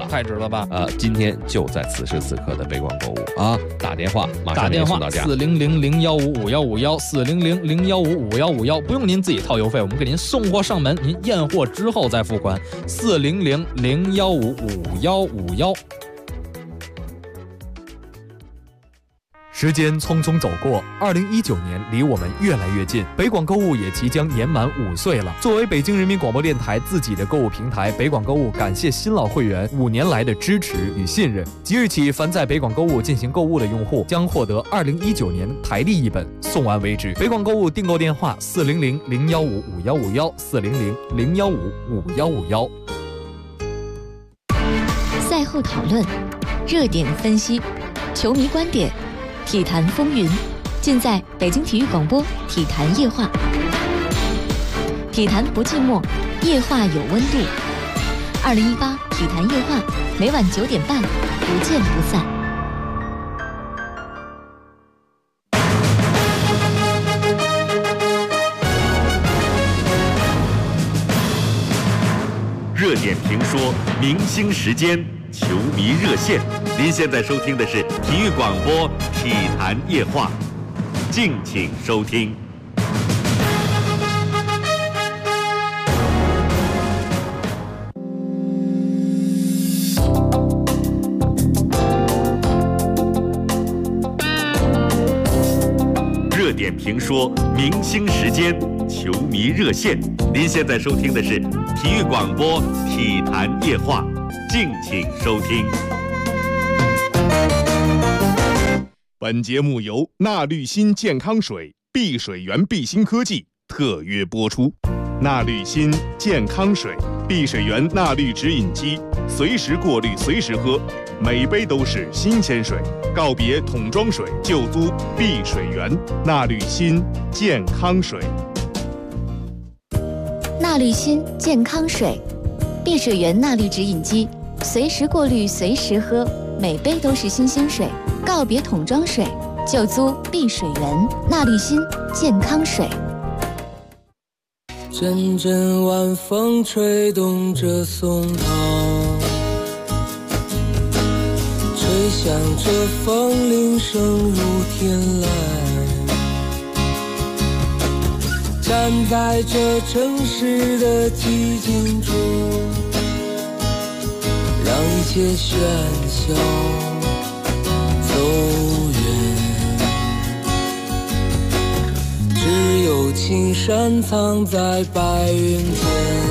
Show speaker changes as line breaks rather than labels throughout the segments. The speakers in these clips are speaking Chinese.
太值了吧？
今天就在此时此刻的北广购物啊，打电话马上给您送到家
，400-015-5151，400-015-5151，不用您自己掏邮费，我们给您送货上门，您验货之后再付款，400-015-5151。
时间匆匆走过，2019年离我们越来越近，北广购物也即将年满5岁了。作为北京人民广播电台自己的购物平台，北广购物感谢新老会员5年来的支持与信任。即日起，凡在北广购物进行购物的用户将获得2019年台历一本，送完为止。北广购物订购电话：400-015-5151，400-015-5151。
赛后讨论，热点分析，球迷观点，体坛风云，尽在北京体育广播体坛夜话。体坛不寂寞，夜话有温度。2018体坛夜话，每晚9点半，不见不散。
热点评说，明星时间，球迷热线。您现在收听的是体育广播体坛夜话，敬请收听。热点评说，明星时间，球迷热线。您现在收听的是体育广播体坛夜话，敬请收听。
本节目由纳滤新健康水、碧水源碧新科技特约播出。纳滤新健康水、碧水源纳滤直饮机，随时过滤，随时喝，每杯都是新鲜水。告别桶装水，就租碧水源。纳滤新健康水。
纳滤新健康水，碧水源纳滤直饮机，随时过滤，随时喝，每杯都是新鲜水。告别桶装水，就租碧水源。纳滤新健康水。
阵阵晚风吹动着松涛，吹响着风铃声如天籁，站在这城市的寂静中，让一切喧嚣走远，只有青山藏在白云间，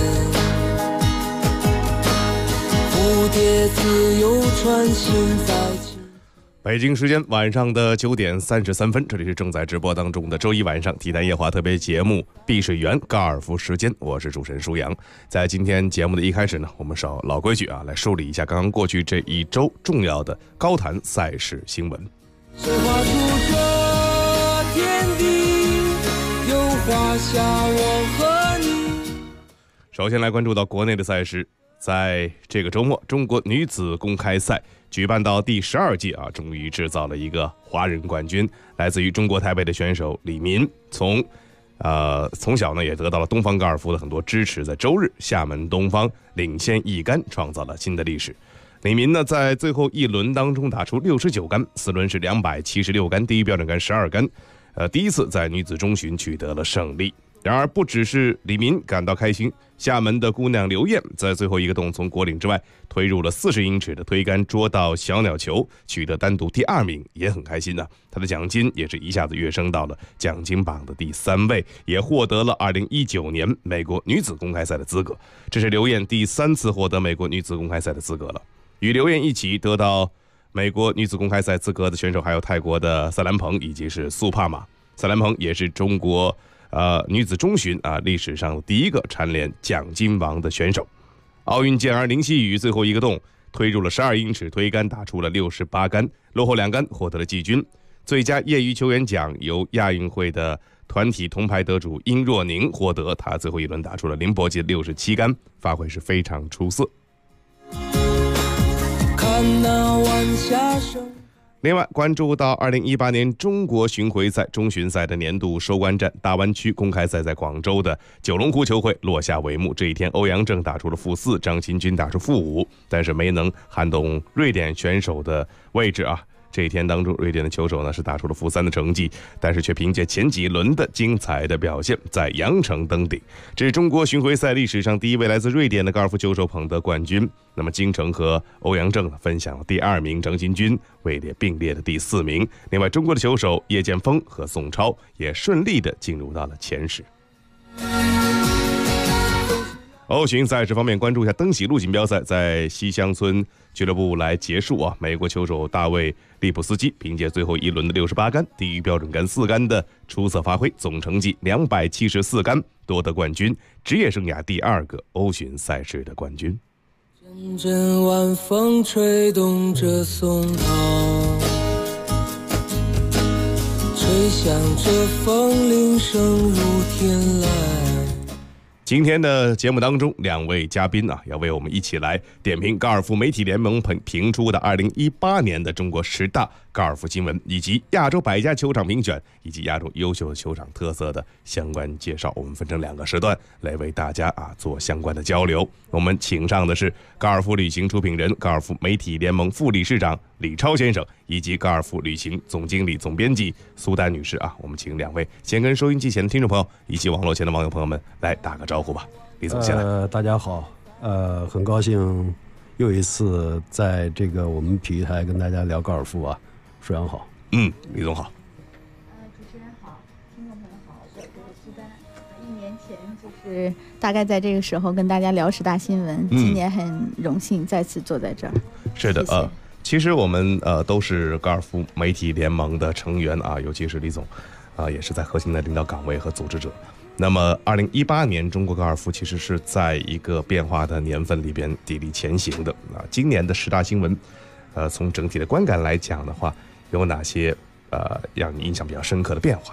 蝴蝶自由穿行在
北京时间晚上的9点33分，这里是正在直播当中的周一晚上体坛夜话特别节目碧水源高尔夫时间，我是主持人舒阳。在今天节目的一开始呢，我们守老规矩啊，来梳理一下刚刚过去这一周重要的高坛赛事新闻。
谁画出这天地，又画下我和你。
首先来关注到国内的赛事，在这个周末，中国女子公开赛举办到第12届啊，终于制造了一个华人冠军，来自于中国台北的选手李民，从小呢也得到了东方高尔夫的很多支持，在周日厦门东方领先1杆，创造了新的历史。李民呢在最后一轮当中打出69杆，4轮是276杆，第一标准杆12杆，第一次在女子中巡取得了胜利。然而不只是李民感到开心，厦门的姑娘刘艳在最后一个洞从果岭之外推入了40英尺的推杆捉到小鸟球，取得单独第2名，也很开心呢。她的奖金也是一下子跃升到了奖金榜的第3位，也获得了2019年美国女子公开赛的资格。这是刘艳第3次获得美国女子公开赛的资格了。与刘艳一起得到美国女子公开赛资格的选手还有泰国的赛兰蓬以及是苏帕玛。赛兰蓬也是中国女子中巡历史上第一个蝉联奖金王的选手。奥运健儿林希雨最后一个洞推入了12英尺推杆，打出了68杆，落后2杆获得了季军。最佳业余球员奖由亚运会的团体铜牌得主殷若宁获得，他最后一轮打出了凌波级67杆，发挥是非常出色。
看那晚霞声。
另外，关注到2018年中国巡回赛中巡赛的年度收官战大湾区公开赛在广州的九龙湖球会落下帷幕。这一天，欧阳震打出了负4，张新军打出负5，但是没能撼动瑞典选手的位置啊。这一天当中，瑞典的球手呢是打出了负3的成绩，但是却凭借前几轮的精彩的表现，在羊城登顶。这是中国巡回赛历史上第一位来自瑞典的高尔夫球手捧得冠军。那么京城和欧阳震分享了第2名，张新军位列并列的第4名。另外，中国的球手叶剑锋和宋超也顺利的进入到了前10。欧巡赛事方面，关注一下登喜路锦标赛在西乡村俱乐部来结束啊。美国球手大卫·利普斯基凭借最后一轮的68杆低于标准杆4杆的出色发挥，总成绩274杆夺得冠军，职业生涯第2个欧巡赛事的冠军。
阵阵晚风吹动着松涛，吹响着风铃声如天籁。
今天的节目当中，2位嘉宾要为我们一起来点评高尔夫媒体联盟评出的2018年的中国10大高尔夫新闻，以及亚洲100家球场评选，以及亚洲优秀球场特色的相关介绍。我们分成2个时段来为大家做相关的交流。我们请上的是高尔夫旅行出品人、高尔夫媒体联盟副理事长李超先生，以及高尔夫旅行总经理、总编辑苏丹女士我们请2位先跟收音机前的听众朋友以及网络前的网友朋友们来打个招呼吧。李总先来。
大家好，很高兴又一次在这个我们体育台跟大家聊高尔夫啊。舒阳好。
李总好。
主持人好，听众朋友好，我是苏丹。1年前就是大概在这个时候跟大家聊10大新闻，今年很荣幸再次坐在这儿。
是的，
谢谢。
其实我们都是高尔夫媒体联盟的成员尤其是李总也是在核心的领导岗位和组织者。那么2018年中国高尔夫其实是在一个变化的年份里边砥砺前行的今年的10大新闻从整体的观感来讲的话，有哪些让你印象比较深刻的变化？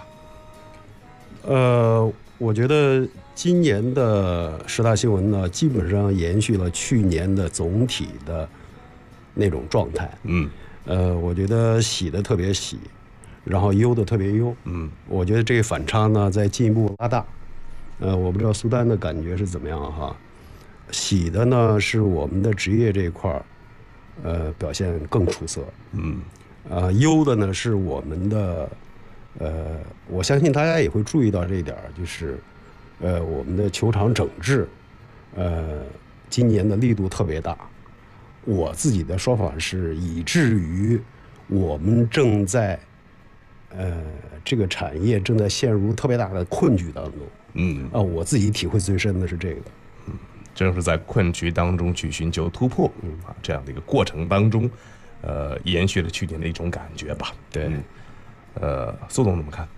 我觉得今年的10大新闻呢，基本上延续了去年的总体的那种状态。我觉得喜的特别喜，然后优的特别优。我觉得这个反差呢在进一步拉大。我不知道苏丹的感觉是怎么样哈。喜的呢是我们的职业这一块表现更出色。优的呢是我们的我相信大家也会注意到这一点，就是我们的球场整治今年的力度特别大。我自己的说法是，以至于我们正在这个产业正在陷入特别大的困局当中。我自己体会最深的是这个。
正是在困局当中去寻求突破这样的一个过程当中延续了去年的一种感觉吧。
对。
苏总怎么看？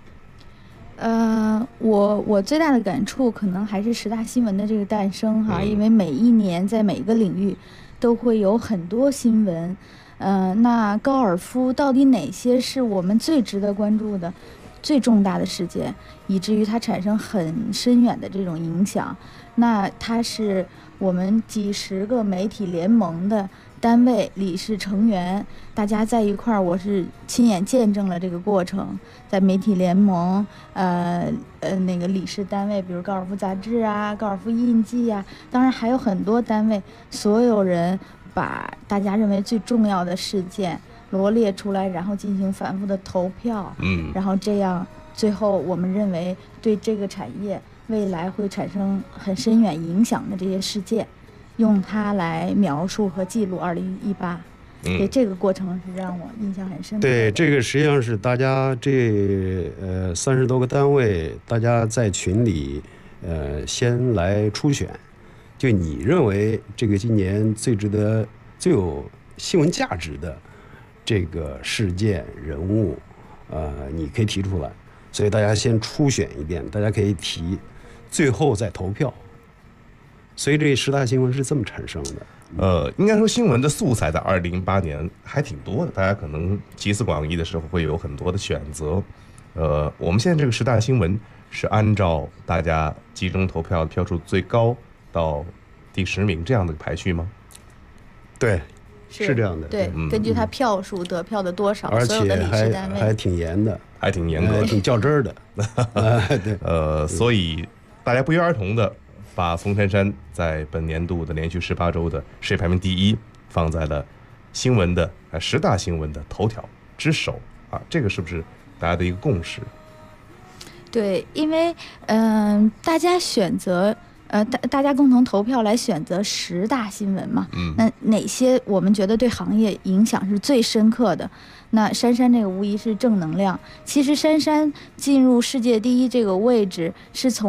我最大的感触可能还是10大新闻的这个诞生哈，因为每一年在每一个领域都会有很多新闻。那高尔夫到底哪些是我们最值得关注的、最重大的事件，以至于它产生很深远的这种影响？那它是我们几十个媒体联盟的单位理事成员，大家在一块儿，我是亲眼见证了这个过程。在媒体联盟，那个理事单位，比如高尔夫杂志高尔夫印记当然还有很多单位，所有人把大家认为最重要的事件罗列出来，然后进行反复的投票，然后这样最后我们认为对这个产业未来会产生很深远影响的这些事件，用它来描述和记录2018。对，这个过程是让我印象很深刻。
对，这个实际上是大家这30多个单位，大家在群里先来初选，就你认为这个今年最值得、最有新闻价值的这个事件人物，你可以提出来。所以大家先初选一遍，大家可以提，最后再投票。所以这10大新闻是这么产生的。
应该说新闻的素材在2018年还挺多的，大家可能集思广益的时候会有很多的选择。我们现在这个10大新闻是按照大家集中投票票数最高到第10名这样的排序吗？
对， 是这样的。
对，根据他票数得票的多少，
而
所有的
且
理事单位
还挺严的，
还挺严格的，
挺较真儿的。对，
所以大家不约而同的把冯珊珊在本年度的连续18周的世界排名第1放在了新闻的10大新闻的头条之首啊，这个是不是大家的一个共识？
对，因为大家选择大家共同投票来选择10大新闻嘛，那哪些我们觉得对行业影响是最深刻的？那珊珊这个无疑是正能量。其实珊珊进入世界第1这个位置是从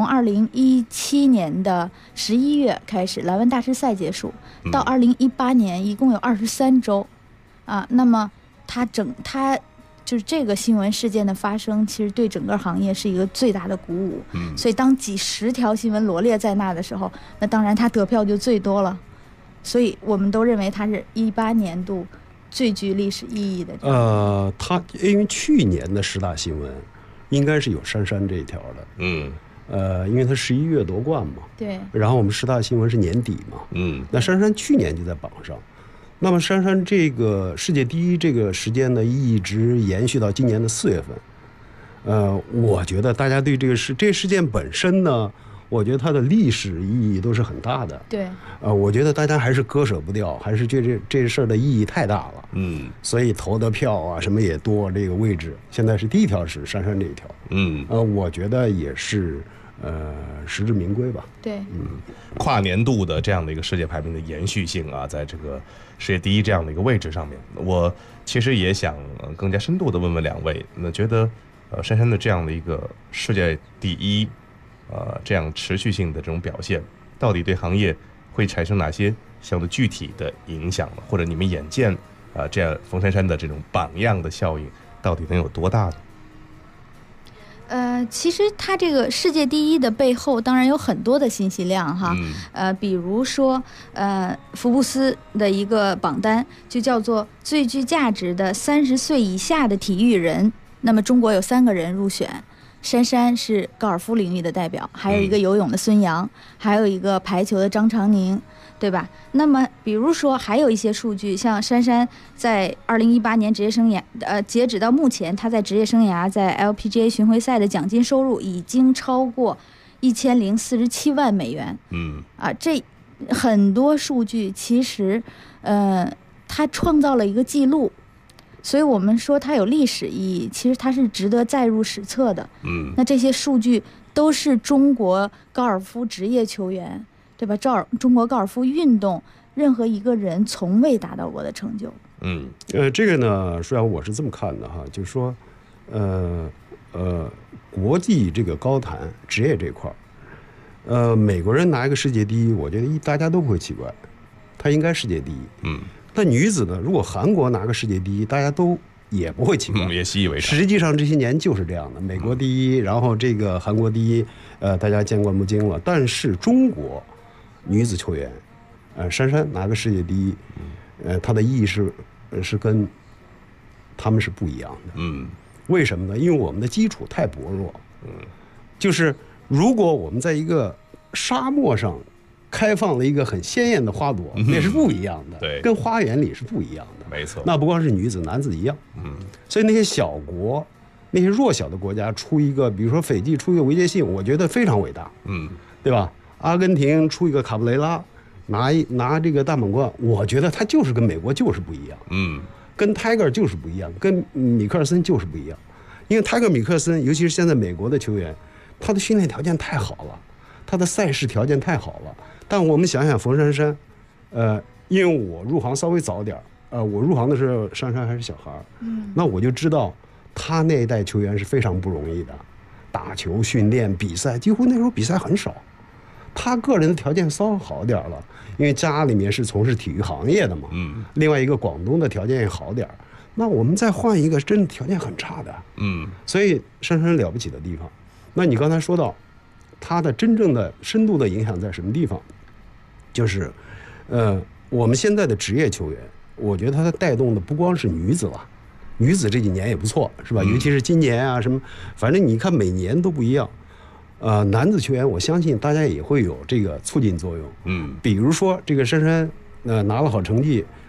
2017年的11月开始，莱万大师赛结束，到2018年一共有23周，啊，那么他就是这个新闻事件的发生，其实对整个行业是一个最大的鼓舞。所以当几10条新闻罗列在那的时候，那当然他得票就最多了。所以我们都认为他是18年度最具历史意义的。
他因为去年的10大新闻应该是有珊珊这一条的。因为他11月夺冠嘛。
对。然
后我们10大新闻是年底嘛。那珊珊去年就在榜上。那么珊珊这个世界第1这个时间呢，一直延续到今年的4月份。我觉得大家对这个事件本身呢，我觉得它的历史意义都是很大的。
对。
我觉得大家还是割舍不掉，还是这事儿的意义太大了。所以投的票啊什么也多，这个位置现在是第1条是珊珊这一条。我觉得也是实至名归吧。
对。
跨年度的这样的一个世界排名的延续性啊，在这个世界第1这样的一个位置上面，我其实也想更加深度的问问2位，那觉得珊珊的这样的一个世界第1，这样持续性的这种表现，到底对行业会产生哪些相对具体的影响呢？或者你们眼见这样冯珊珊的这种榜样的效应，到底能有多大呢？
其实它这个世界第1的背后，当然有很多的信息量哈。比如说，福布斯的一个榜单就叫做最具价值的30岁以下的体育人。那么中国有3个人入选，珊珊是高尔夫领域的代表，还有一个游泳的孙杨，还有一个排球的张常宁，对吧？那么比如说还有一些数据，像珊珊在2018年职业生涯，截止到目前，她在职业生涯在 LPGA 巡回赛的奖金收入已经超过1047万美元。这很多数据其实，它创造了一个记录。所以我们说它有历史意义，其实它是值得载入史册的。那这些数据都是中国高尔夫职业球员，对吧？中国高尔夫运动任何一个人从未达到过的成就。
这个呢，实际上我是这么看的哈，就是说，国际这个高坛职业这块儿，美国人拿一个世界第1，我觉得大家都不会奇怪，他应该世界第1。但女子呢，如果韩国拿个世界第1，大家都也不会奇怪，
也习以为常。
实际上这些年就是这样的，美国第1，然后这个韩国第1，大家见惯不惊了。但是中国女子球员，珊珊拿个世界第1，它的意义是跟他们是不一样的。为什么呢？因为我们的基础太薄弱。就是如果我们在一个沙漠上开放了一个很鲜艳的花朵，那是不一样的，
对，
跟花园里是不一样的，
没错。
那不光是女子，男子一样。所以那些小国，那些弱小的国家出一个，比如说斐济出一个维杰信，我觉得非常伟大，对吧？阿根廷出一个卡布雷拉，拿这个大满贯，我觉得他就是跟美国就是不一样，跟泰戈尔就是不一样，跟米克尔森就是不一样。因为泰戈尔、米克尔森，尤其是现在美国的球员，他的训练条件太好了，他的赛事条件太好了。但我们想想冯珊珊，因为我入行稍微早点，我入行的时候珊珊还是小孩，那我就知道他那一代球员是非常不容易的，打球、训练、比赛，几乎那时候比赛很少。他个人的条件稍微好点了，因为家里面是从事体育行业的嘛，另外一个广东的条件也好点。那我们再换一个真的条件很差的，所以珊珊了不起的地方。那你刚才说到他的真正的深度的影响在什么地方？就是，我们现在的职业球员，我觉得他带动的不光是女子了，女子这几年也不错，是吧？尤其是今年啊什么，反正你看每年都不一样。男子球员，我相信大家也会有这个促进作用。比如说这个珊珊，拿了好成绩，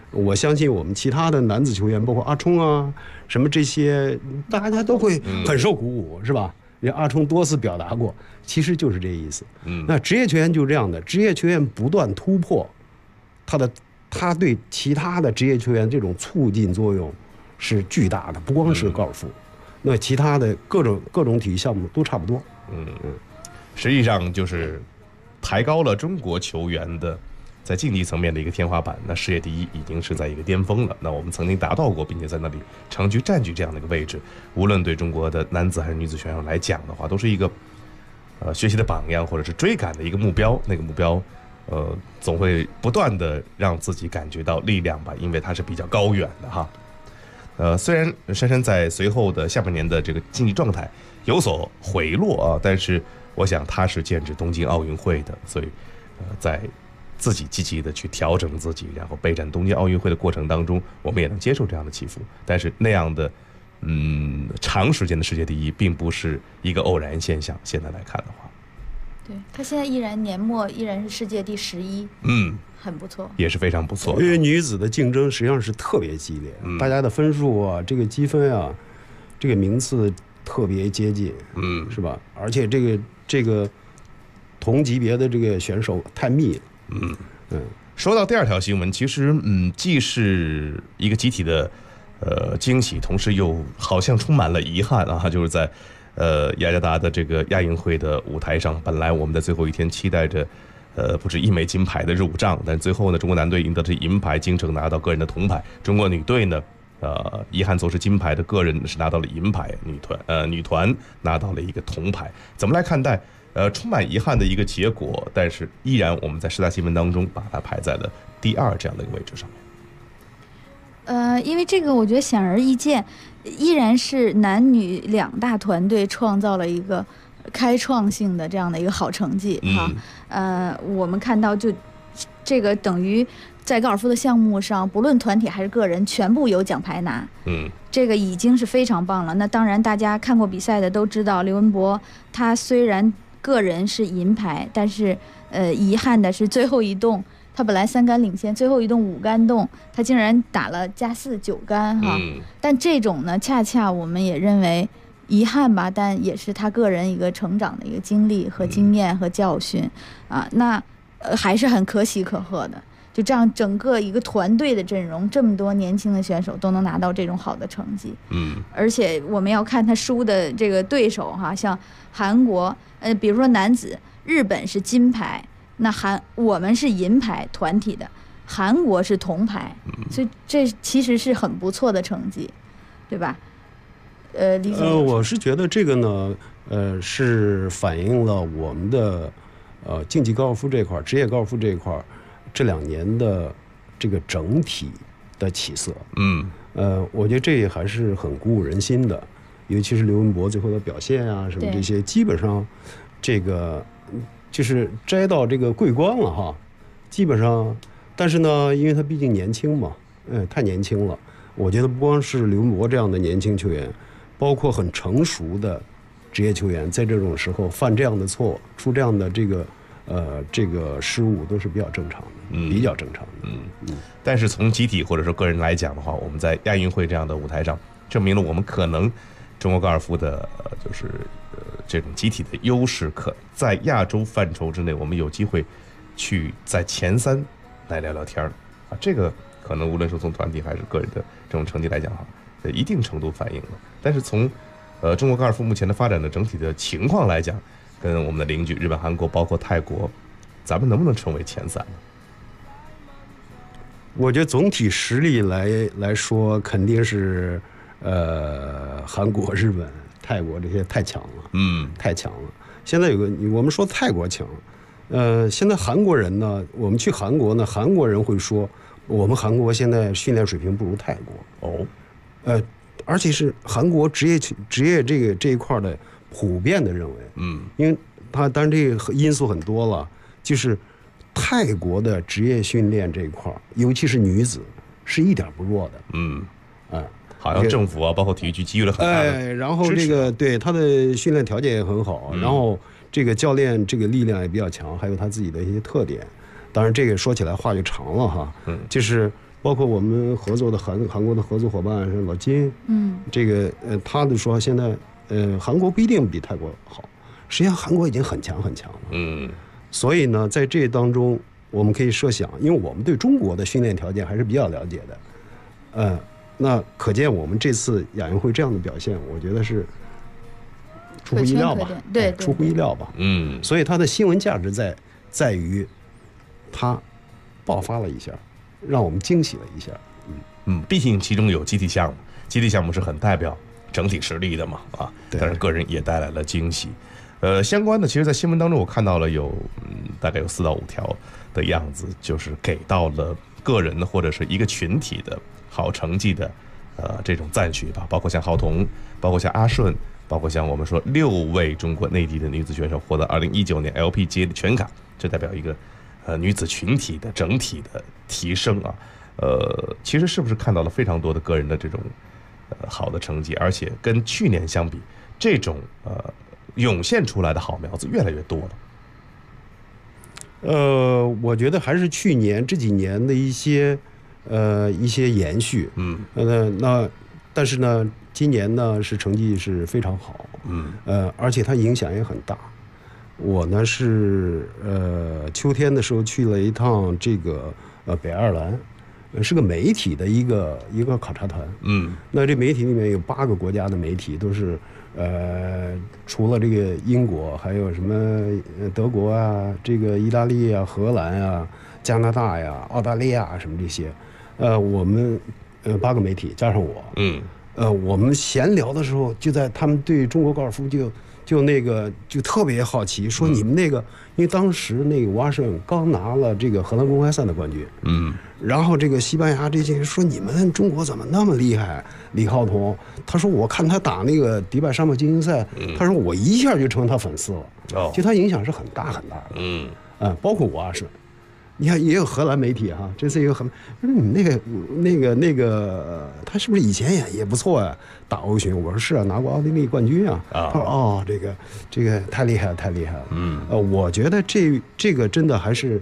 我相信我们其他的男子球员，包括阿冲啊，什么这些，大家都会很受鼓舞，是吧？人阿冲多次表达过，其实就是这意思。那职业球员就这样的，职业球员不断突破，他对其他的职业球员这种促进作用是巨大的，不光是高尔夫，那其他的各种体育项目都差不多。
实际上就是抬高了中国球员的在竞技层面的一个天花板。那世界第一已经是在一个巅峰了。那我们曾经达到过，并且在那里长期占据这样的一个位置，无论对中国的男子还是女子选手来讲的话，都是一个学习的榜样，或者是追赶的一个目标。那个目标总会不断的让自己感觉到力量吧，因为它是比较高远的哈。虽然珊珊在随后的下半年的这个竞技状态有所回落啊，但是我想他是剑指东京奥运会的，所以在自己积极的去调整自己，然后备战东京奥运会的过程当中，我们也能接受这样的起伏。但是那样的长时间的世界第一并不是一个偶然现象，现在来看的话，
对，他现在年末依然是世界第11，很不错，
也是非常不错的。
因为女子的竞争实际上是特别激烈，大家的分数啊，这个积分啊，这个名次特别接近，是吧？而且这个同级别的这个选手太密了。
说到第二条新闻，其实既是一个集体的惊喜，同时又好像充满了遗憾啊，就是在雅加达的这个亚运会的舞台上，本来我们在最后一天期待着不止1枚金牌的入账，但最后呢，中国男队赢得的银牌，京城拿到个人的铜牌，中国女队呢遗憾错失金牌的个人是拿到了银牌，女团拿到了一个铜牌。怎么来看待充满遗憾的一个结果？但是依然我们在10大新闻当中把它排在了第2这样的一个位置上面。
因为这个我觉得显而易见，依然是男女2大团队创造了一个开创性的这样的一个好成绩哈。我们看到就这个等于在高尔夫的项目上，不论团体还是个人，全部有奖牌拿。这个已经是非常棒了。那当然，大家看过比赛的都知道，刘文博他虽然个人是银牌，但是遗憾的是最后一洞，他本来3杆领先，最后一洞5杆洞，他竟然打了+4 9杆哈。但这种呢，恰恰我们也认为遗憾吧，但也是他个人一个成长的一个经历和经验和教训啊。那还是很可喜可贺的。就这样，整个一个团队的阵容，这么多年轻的选手都能拿到这种好的成绩。而且我们要看他输的这个对手哈，像韩国，比如说男子，日本是金牌，那我们是银牌团体的，韩国是铜牌，所以这其实是很不错的成绩，对吧？李总，
我是觉得这个呢，是反映了我们的竞技高尔夫这块、职业高尔夫这一块这2年的这个整体的起色。我觉得这还是很鼓舞人心的，尤其是刘文博最后的表现啊，什么这些，基本上这个就是摘到这个桂冠了哈，基本上。但是呢，因为他毕竟年轻嘛，太年轻了。我觉得不光是刘文博这样的年轻球员，包括很成熟的职业球员，在这种时候犯这样的错，出这样的这个失误，都是比较正常的，比较正常的。
但是从集体或者说个人来讲的话，我们在亚运会这样的舞台上，证明了我们可能中国高尔夫的就是这种集体的优势，可在亚洲范畴之内，我们有机会去在前3来聊聊天啊。这个可能无论是从团体还是个人的这种成绩来讲哈，一定程度反映了。但是从中国高尔夫目前的发展的整体的情况来讲，跟我们的邻居日本、韩国，包括泰国，咱们能不能成为前3呢？
我觉得总体实力来说，肯定是韩国、日本、泰国这些太强了，太强了。现在我们说泰国强，现在韩国人呢，我们去韩国呢，韩国人会说我们韩国现在训练水平不如泰国而且是韩国职业这一块的普遍的认为，因为他当然这个因素很多了，就是泰国的职业训练这一块，尤其是女子，是一点不弱的。
好像政府啊，包括体育局给予了很大的
然后这个对他的训练条件也很好，然后这个教练这个力量也比较强，还有他自己的一些特点。当然这个说起来话就长了哈，就是包括我们合作的韩国的合作伙伴是老金，这个他就说现在韩国不一定比泰国好，实际上韩国已经很强很强了，所以呢，在这当中我们可以设想，因为我们对中国的训练条件还是比较了解的，那可见我们这次亚运会这样的表现，我觉得是出乎意料吧，
对，
出乎意料吧，所以它的新闻价值在于它爆发了一下，让我们惊喜了一下，
毕竟其中有集体项目，集体项目是很代表整体实力的嘛，但是个人也带来了惊喜。相关的，其实，在新闻当中我看到了有大概有4到5条的样子，就是给到了个人或者是一个群体的好成绩的这种赞许吧，包括像郝彤，包括像阿顺，包括像我们说6位中国内地的女子选手获得2019年 LPGA 的全卡，这代表一个女子群体的整体的提升啊。其实是不是看到了非常多的个人的这种好的成绩，而且跟去年相比，这种涌现出来的好苗子越来越多了。
我觉得还是去年这几年的一些延续，但是呢，今年呢是成绩是非常好，而且它影响也很大。我呢是秋天的时候去了一趟这个北爱尔兰，是个媒体的一个考察团，那这媒体里面有8个国家的媒体，都是除了这个英国，还有什么德国啊、这个意大利啊、荷兰啊、加拿大呀、澳大利亚什么这些，我们8个媒体加上我，我们闲聊的时候，就在他们对中国高尔夫就特别好奇，说你们那个，因为当时那个瓦什刚拿了这个荷兰公开赛的冠军，然后这个西班牙这些人说你们中国怎么那么厉害？李浩彤他说我看他打那个迪拜沙漠精英赛，他说我一下就成他粉丝了，就他影响是很大很大的，包括瓦什。你看，也有荷兰媒体哈，这次也有荷兰，说你那个，他是不是以前也不错呀？打欧巡，我说是啊，拿过奥地利冠军啊。他说哦，这个太厉害了，太厉害了。我觉得这个真的还是，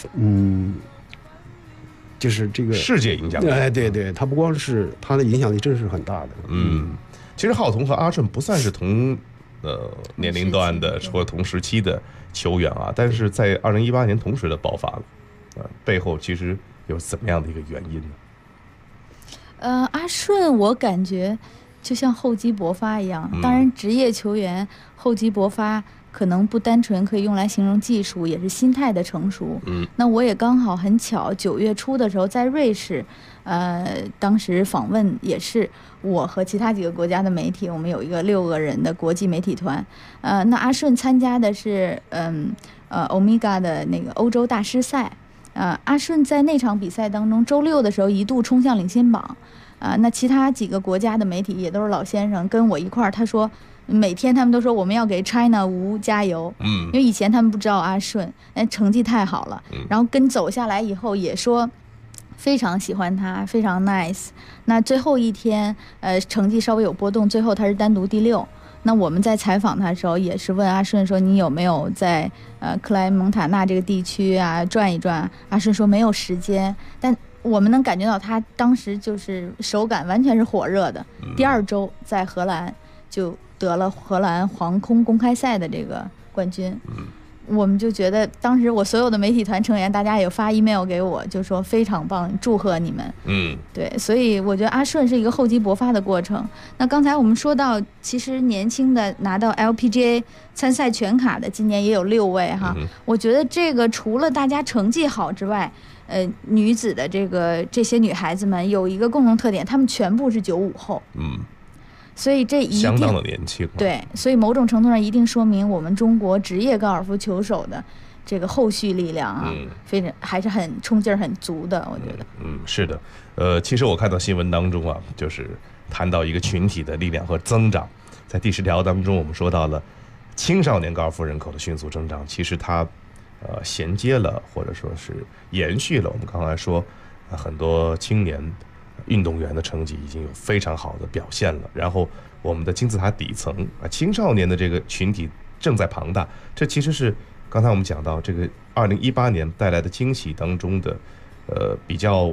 就是这个
世界影响力。
对，他不光是他的影响力，真是很大的。
其实郝彤和阿顺不算是同年龄段的或者同时期的球员啊，但是在2018年同时的爆发了。背后其实有怎么样的一个原因呢？
阿顺我感觉就像厚积薄发一样，当然职业球员厚积薄发可能不单纯可以用来形容技术，也是心态的成熟。那我也刚好很巧，9月初的时候在瑞士，当时访问也是我和其他几个国家的媒体，我们有一个6个人的国际媒体团。那阿顺参加的是Omega 的那个欧洲大师赛。阿顺在那场比赛当中，周6的时候一度冲向领先榜。那其他几个国家的媒体也都是老先生，跟我一块儿，他说每天他们都说我们要给 China 吴加油，因为以前他们不知道阿顺，成绩太好了，然后跟走下来以后也说非常喜欢他，非常 nice。那最后一天，成绩稍微有波动，最后他是单独第6。那我们在采访他的时候，也是问阿顺说：“你有没有在克莱蒙塔纳这个地区啊转一转？”阿顺说没有时间，但我们能感觉到他当时就是手感完全是火热的。第2周在荷兰就得了荷兰航空公开赛的这个冠军。我们就觉得当时我所有的媒体团成员，大家也发 email 给我，就说非常棒，祝贺你们。对，所以我觉得阿顺是一个厚积薄发的过程。那刚才我们说到，其实年轻的拿到 LPGA 参赛全卡的，今年也有6位哈。我觉得这个除了大家成绩好之外，女子的这些女孩子们有一个共同特点，她们全部是95后。所以这一定
相当的年轻，
对，所以某种程度上一定说明我们中国职业高尔夫球手的这个后续力量啊，非常还是很冲劲儿很足的，我觉得。
是的，其实我看到新闻当中啊，就是谈到一个群体的力量和增长，在第10条当中，我们说到了青少年高尔夫人口的迅速增长，其实它衔接了或者说是延续了我们刚才说很多青年运动员的成绩已经有非常好的表现了，然后我们的金字塔底层青少年的这个群体正在庞大，这其实是刚才我们讲到这个2018年带来的惊喜当中的比较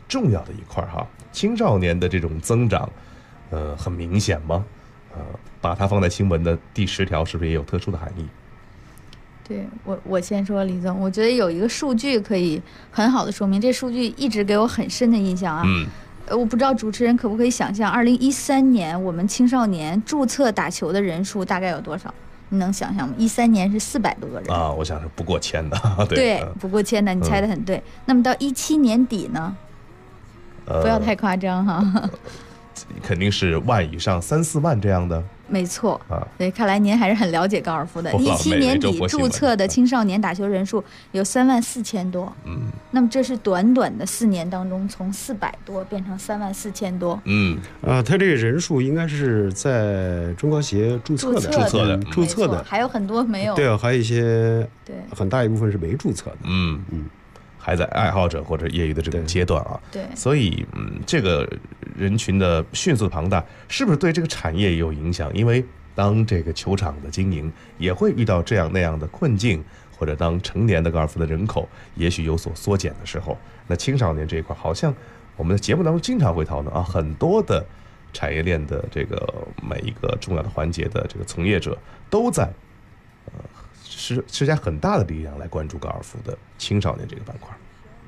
重要的一块哈。青少年的这种增长，很明显吗？把它放在新闻的第10条，是不是也有特殊的含义？
对，我先说，李总，我觉得有一个数据可以很好的说明，这数据一直给我很深的印象啊。我不知道主持人可不可以想象，2013年我们青少年注册打球的人数大概有多少？你能想象吗？13年是400多个人
啊，我想是不过千的。
对，不过千的，你猜得很对。那么到17年底呢？不要太夸张哈。
肯定是万以上，3、4万这样的。
没错对，看来您还是很了解高尔夫的。17年底注册的青少年打球人数有34000多，那么这是短短的4年当中从400多变成34000多。
他这个人数应该是在中高协注册的，
还有很多没有。
对啊，还有一些很大一部分是没注册的。
还在爱好者或者业余的这个阶段啊。
对，
所以这个人群的迅速庞大，是不是对这个产业也有影响？因为当这个球场的经营也会遇到这样那样的困境，或者当成年的高尔夫的人口也许有所缩减的时候，那青少年这一块，好像我们的节目当中经常会讨论啊，很多的产业链的这个每一个重要的环节的这个从业者都在施加很大的力量来关注高尔夫的青少年这个板块。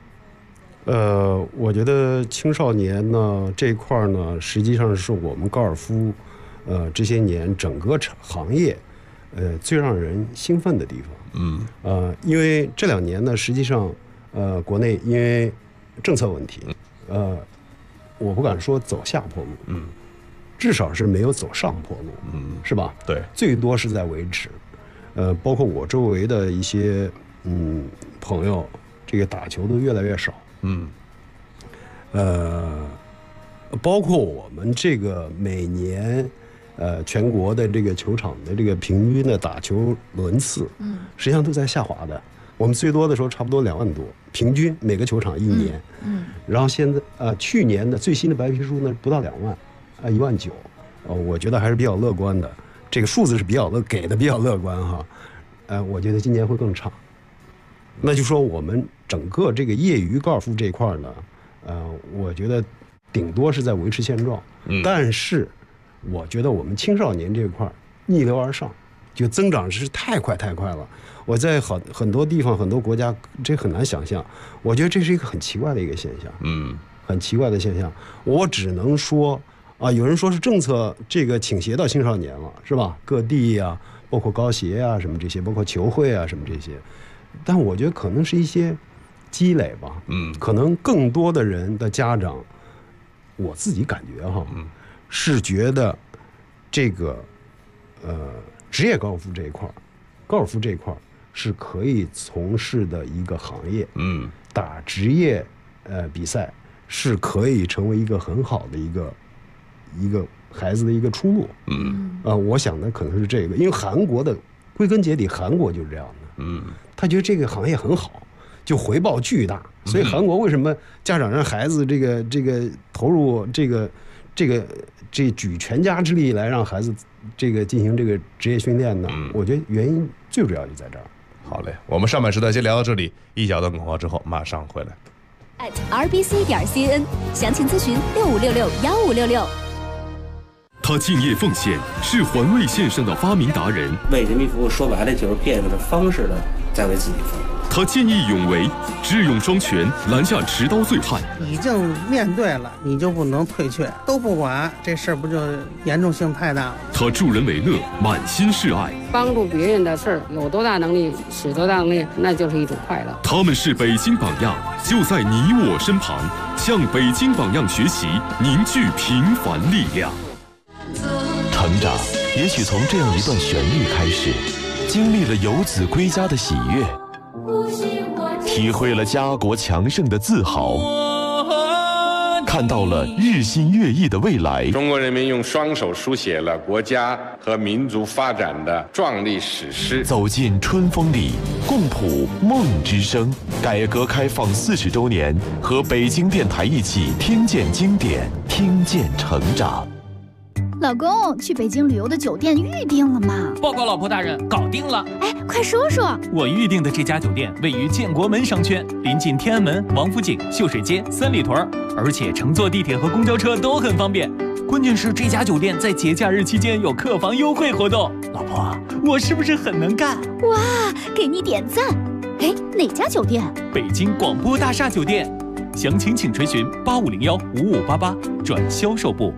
我觉得青少年呢这一块呢，实际上是我们高尔夫这些年整个行业最让人兴奋的地方。因为这2年呢，实际上国内因为政策问题，我不敢说走下坡路，至少是没有走上坡路，是吧？
对，
最多是在维持。包括我周围的一些朋友，这个打球的越来越少。包括我们这个每年全国的这个球场的这个平均的打球轮次，实际上都在下滑的。我们最多的时候差不多2万多，平均每个球场1年。然后现在去年的最新的白皮书呢不到2万，19000。我觉得还是比较乐观的。这个数字是给的比较乐观哈，我觉得今年会更差。那就说我们整个这个业余高尔夫这一块呢，我觉得顶多是在维持现状，但是我觉得我们青少年这一块逆流而上，就增长是太快了。我在很多地方很多国家这很难想象，我觉得这是一个很奇怪的一个现象，很奇怪的现象。我只能说有人说是政策这个倾斜到青少年了，是吧？各地啊，包括高协啊什么这些，包括球会啊什么这些，但我觉得可能是一些积累吧。可能更多的人的家长，我自己感觉是觉得这个职业高尔夫这一块，是可以从事的一个行业。打职业比赛是可以成为一个很好的一个孩子的一个出路。我想的可能是这个，因为韩国的归根结底，韩国就是这样的。他觉得这个行业很好，就回报巨大，所以韩国为什么家长让孩子这个投入这举全家之力来让孩子这个进行这个职业训练呢？我觉得原因最主要就在这儿。
好嘞，我们上半时段先聊到这里，一小段广告之后马上回来。
@rbc.cn 详情咨询65661566。
他敬业奉献，是环卫线上的发明达人。
为人民服务，说白了就是变着方式的在为自己服务。
他见义勇为，智勇双全，拦下持刀醉汉。
已经面对了，你就不能退却，都不管，这事儿不就严重性太大了？
他助人为乐，满心是爱，
帮助别人的事儿，有多大能力使多大能力，那就是一种快乐。
他们是北京榜样，就在你我身旁，向北京榜样学习，凝聚平凡力量。
成长也许从这样一段旋律开始，经历了游子归家的喜悦，体会了家国强盛的自豪，看到了日新月异的未来。
中国人民用双手书写了国家和民族发展的壮丽史诗。
走进春风里，共谱梦之声。改革开放40周年，和北京电台一起听见经典，听见成长。
老公，去北京旅游的酒店预定了吗？
报告老婆大人，搞定了。
哎，快说说。
我预定的这家酒店位于建国门商圈，临近天安门、王府井、秀水街、三里屯，而且乘坐地铁和公交车都很方便。关键是这家酒店在节假日期间有客房优惠活动。老婆，我是不是很能干？
哇，给你点赞。哎，哪家酒店？
北京广播大厦酒店。详情请垂询8501-5588转销售部。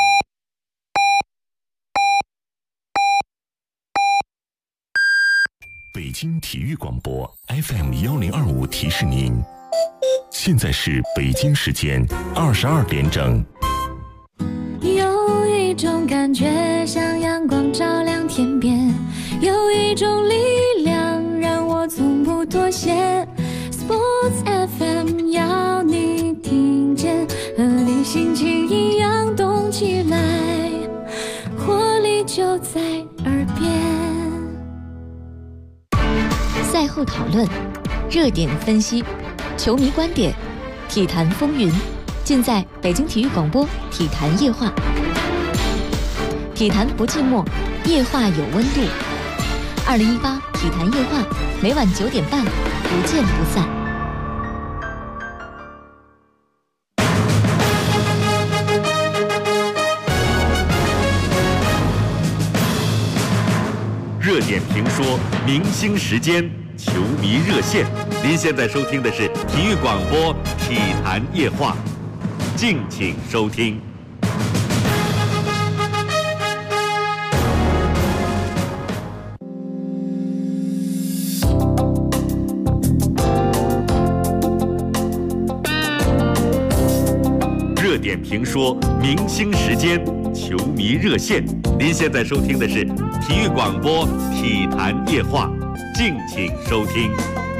北京体育广播 FM 1025提示您，现在是北京时间22点整。
有一种感觉像阳光照亮天边，有一种力量让我从不妥协。Sports FM 要你听见，和你心情一样动起来，活力就在耳边。
赛后讨论，热点分析，球迷观点，体坛风云，尽在北京体育广播体坛夜话。体坛不寂寞，夜话有温度。2018体坛夜话，每晚9点半，不见不散。
热点评说，明星时间，球迷热线。您现在收听的是体育广播体坛夜话，敬请收听。热点评说，明星时间，球迷热线。您现在收听的是体育广播体坛夜话，敬请收听。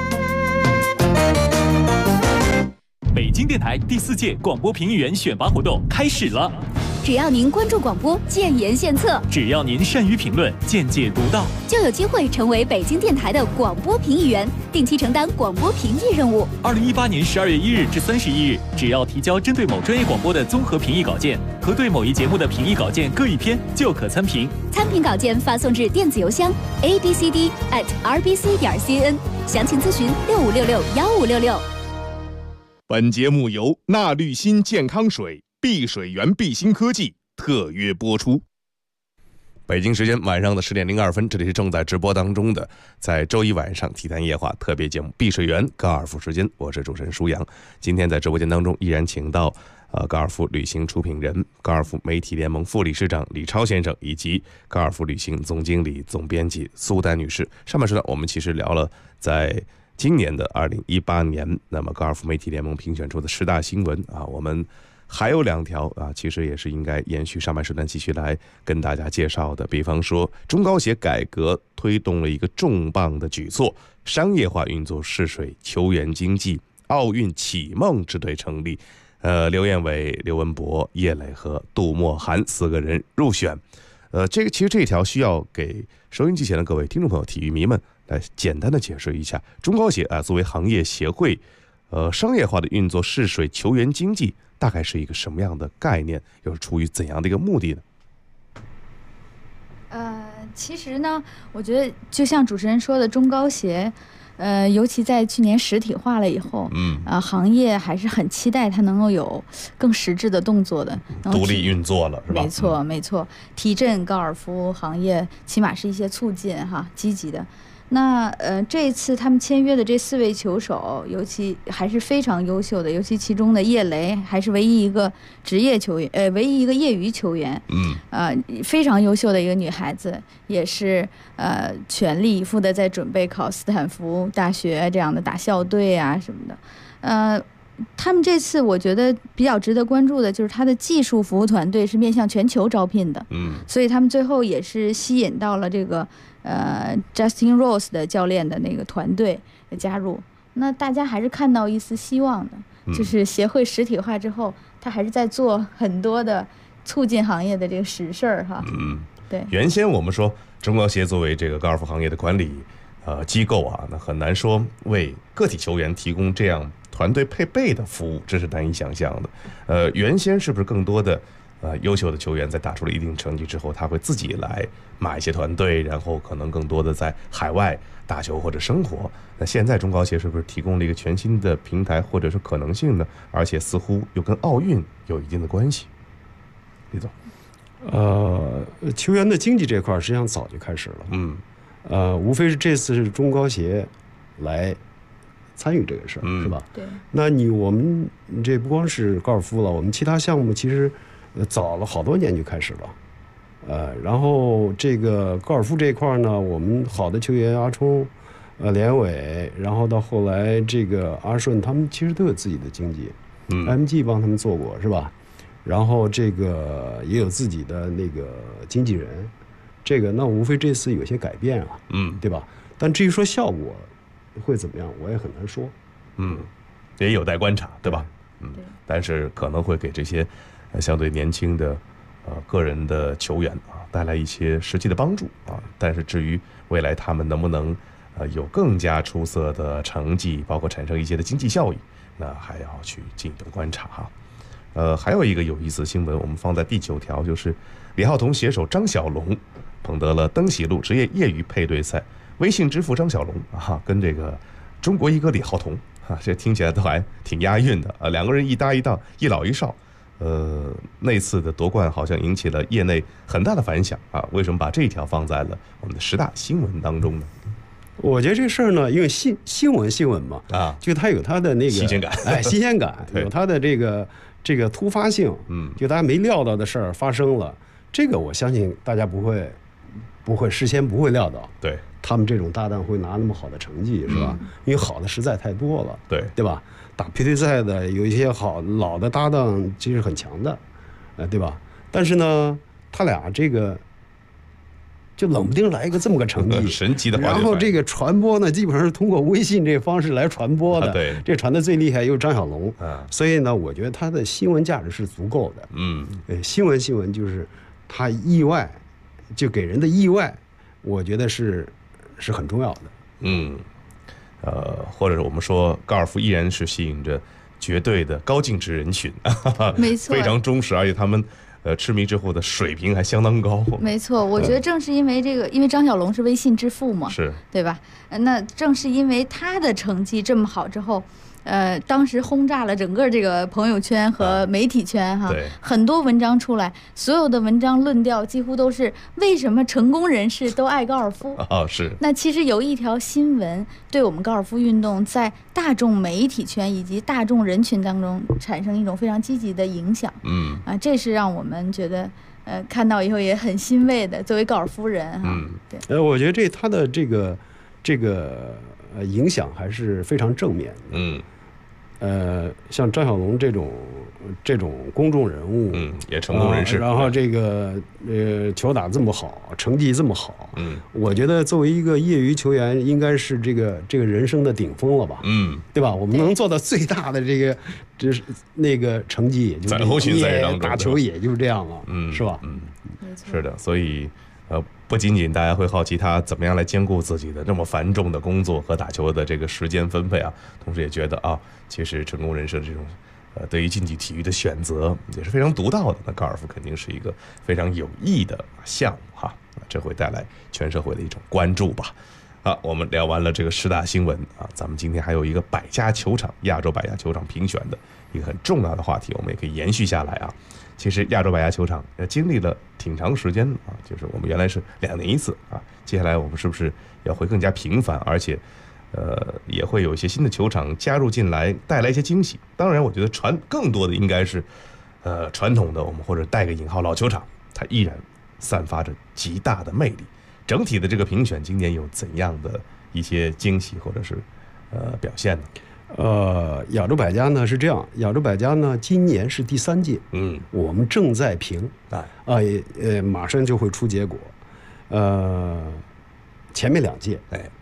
北京电台第4届广播评议员选拔活动开始了。
只要您关注广播，建言献策；
只要您善于评论，见解独到，
就有机会成为北京电台的广播评议员，定期承担广播评议任务。
2018年12月1日至31日，只要提交针对某专业广播的综合评议稿件和对某一节目的评议稿件各1篇，就可参评。
参评稿件发送至电子邮箱 abcd@rbc.cn， 详情咨询65661566。
本节目由纳滤新健康水、碧水源碧鑫科技特约播出。北京时间晚上的10点02分，这里是正在直播当中的在周一晚上体坛夜话特别节目碧水源高尔夫时间，我是主持人舒阳。今天在直播间当中依然请到高尔夫旅行出品人、高尔夫媒体联盟副理事长李超先生，以及高尔夫旅行总经理、总编辑苏丹女士。上半时段我们其实聊了在今年的2018年，那么高尔夫媒体联盟评选出的10大新闻啊，我们还有2条啊，其实也是应该延续上半时段继续来跟大家介绍的。比方说，中高协改革推动了一个重磅的举措，商业化运作试水球员经济，奥运启梦之队成立。刘彦伟、刘文博、叶磊和杜默涵4个人入选。其实这条需要给收音机前的各位听众朋友、体育迷们来简单的解释一下。中高协啊，作为行业协会，商业化的运作试水球员经济，大概是一个什么样的概念？又是出于怎样的一个目的呢？
其实呢，我觉得就像主持人说的，中高协，尤其在去年实体化了以后，行业还是很期待它能够有更实质的动作的，
独立运作了，是吧？
没错，没错，提振高尔夫行业，起码是一些促进积极的。那这一次他们签约的这4位球手，尤其还是非常优秀的，尤其其中的叶雷还是唯一一个职业球员，唯一一个业余球员，非常优秀的一个女孩子，也是全力以赴的在准备考斯坦福大学这样的打校队啊什么的，他们这次我觉得比较值得关注的就是他的技术服务团队是面向全球招聘的，所以他们最后也是吸引到了这个Justin Rose 的教练的那个团队的加入。那大家还是看到一丝希望的，就是协会实体化之后，他还是在做很多的促进行业的这个实事儿哈。对。
原先我们说中高协作为这个高尔夫行业的管理机构啊，那很难说为个体球员提供这样团队配备的服务，这是难以想象的。原先是不是更多的优秀的球员在打出了一定成绩之后，他会自己来买一些团队，然后可能更多的在海外打球或者生活。那现在中高协是不是提供了一个全新的平台或者是可能性呢？而且似乎又跟奥运有一定的关系。李总，
球员的经济这块实际上早就开始了，无非是这次是中高协来参与这个事儿，是吧？
对。
那我们这不光是高尔夫了，我们其他项目其实早了好多年就开始了，然后这个高尔夫这一块呢，我们好的球员阿冲、连伟，然后到后来这个阿顺，他们其实都有自己的经纪，MG 帮他们做过，是吧？然后这个也有自己的那个经纪人，这个那无非这次有些改变啊，对吧？但至于说效果会怎么样，我也很难说，
也有待观察，对吧？但是可能会给这些相对年轻的个人的球员带来一些实际的帮助但是至于未来他们能不能有更加出色的成绩，包括产生一些的经济效益，那还要去进一步的观察哈。还有一个有意思的新闻，我们放在第9条，就是李浩彤携手张小龙捧得了登喜路职业业余配对赛，微信之父张小龙跟这个中国一哥李浩彤这听起来都还挺押韵的两个人一搭一档，一老一少。那次的夺冠好像引起了业内很大的反响为什么把这一条放在了我们的10大新闻当中呢？
我觉得这事儿呢，因为新闻嘛就它有它的那个
新鲜感，
新鲜感有它的这个突发性，就大家没料到的事儿发生了，这个我相信大家不会事先不会料到，
对
他们这种搭档会拿那么好的成绩，是吧？因为好的实在太多了，对吧？打配对赛的有一些老的搭档其实很强的，对吧？但是呢，他俩这个就冷不丁来一个这么个成绩，
神奇的话，
然后这个传播呢，基本上是通过微信这方式来传播的，
对，
这传的最厉害又是张小龙所以呢，我觉得他的新闻价值是足够的，新闻就是他意外就给人的意外，我觉得是很重要的，
或者我们说高尔夫依然是吸引着绝对的高净值人群，
没错，
非常忠实，而且他们痴迷之后的水平还相当高。
没错，我觉得正是因为这个，因为张小龙是微信之父嘛，
是
对吧？那正是因为他的成绩这么好之后，当时轰炸了整个这个朋友圈和媒体圈哈，很多文章出来，所有的文章论调几乎都是为什么成功人士都爱高尔夫
是。
那其实有一条新闻对我们高尔夫运动在大众媒体圈以及大众人群当中产生一种非常积极的影响，这是让我们觉得看到以后也很欣慰的，作为高尔夫人对，
我觉得他的这个影响还是非常正面的。像张小龙这种公众人物，
也成功人士，
然后这个球打这么好，成绩这么好，我觉得作为一个业余球员，应该是这个人生的顶峰了吧，对吧？我们能做到最大的就是那个成绩，也就
在后勤赛当中
打球也就这样了，是吧？
是的，所以不仅仅大家会好奇他怎么样来兼顾自己的这么繁重的工作和打球的这个时间分配同时也觉得其实成功人士的这种对于竞技体育的选择也是非常独到的。那高尔夫肯定是一个非常有益的项目这会带来全社会的一种关注吧。我们聊完了这个10大新闻咱们今天还有一个百家球场亚洲百家球场评选的一个很重要的话题，我们也可以延续下来其实亚洲百家球场经历了挺长时间就是我们原来是2年一次接下来我们是不是要会更加频繁，而且也会有一些新的球场加入进来，带来一些惊喜。当然我觉得更多的应该是传统的我们或者带个引号老球场，它依然散发着极大的魅力。整体的这个评选今年有怎样的一些惊喜或者是表现呢？
亚洲百家呢是这样，亚洲百家呢今年是第3届，我们正在评马上就会出结果。前面2届，